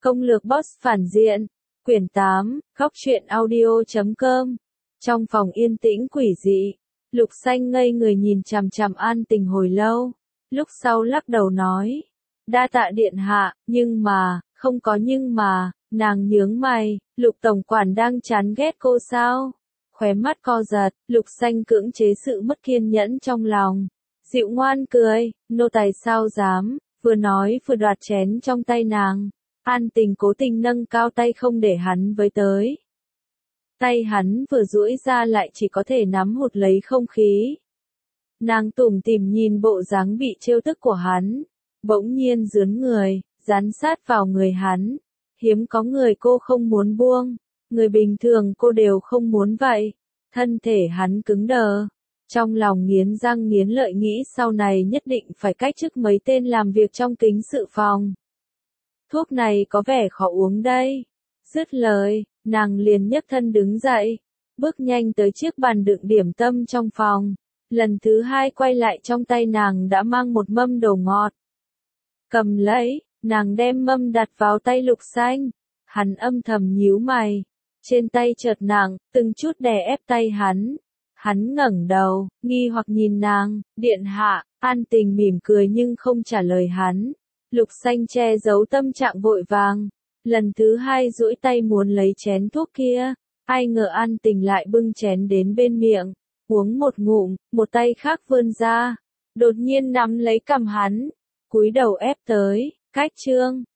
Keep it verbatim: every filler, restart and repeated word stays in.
Công lược boss phản diện. Quyển tám, góc truyện audio chấm com. Trong phòng yên tĩnh quỷ dị, Lục Xanh ngây người nhìn chằm chằm An Tình hồi lâu, lúc sau lắc đầu nói, đa tạ điện hạ, nhưng mà, không có nhưng mà, nàng nhướng mày, Lục tổng quản đang chán ghét cô sao? Khóe mắt co giật, Lục Xanh cưỡng chế sự mất kiên nhẫn trong lòng, dịu ngoan cười, nô tài sao dám, vừa nói vừa đoạt chén trong tay nàng. An Tình cố tình nâng cao tay không để hắn với tới. Tay hắn vừa duỗi ra lại chỉ có thể nắm hụt lấy không khí. Nàng tủm tỉm nhìn bộ dáng bị trêu tức của hắn, bỗng nhiên rướn người, dán sát vào người hắn. Hiếm có người cô không muốn buông, người bình thường cô đều không muốn vậy. Thân thể hắn cứng đờ, trong lòng nghiến răng nghiến lợi nghĩ sau này nhất định phải cách chức mấy tên làm việc trong kính sự phòng. Thuốc này có vẻ khó uống đây. Dứt lời, nàng liền nhấc thân đứng dậy, bước nhanh tới chiếc bàn đựng điểm tâm trong phòng. Lần thứ hai quay lại trong tay nàng đã mang một mâm đồ ngọt. Cầm lấy, nàng đem mâm đặt vào tay Lục Xanh. Hắn âm thầm nhíu mày. Trên tay chợt nặng, từng chút đè ép tay hắn. Hắn ngẩng đầu, nghi hoặc nhìn nàng, điện hạ. An Tình mỉm cười nhưng không trả lời hắn. Lục Xanh che giấu tâm trạng vội vàng. Lần thứ hai duỗi tay muốn lấy chén thuốc kia. Ai ngờ An Tình lại bưng chén đến bên miệng. Uống một ngụm, một tay khác vươn ra. Đột nhiên nắm lấy cằm hắn. Cúi đầu ép tới, cách chương.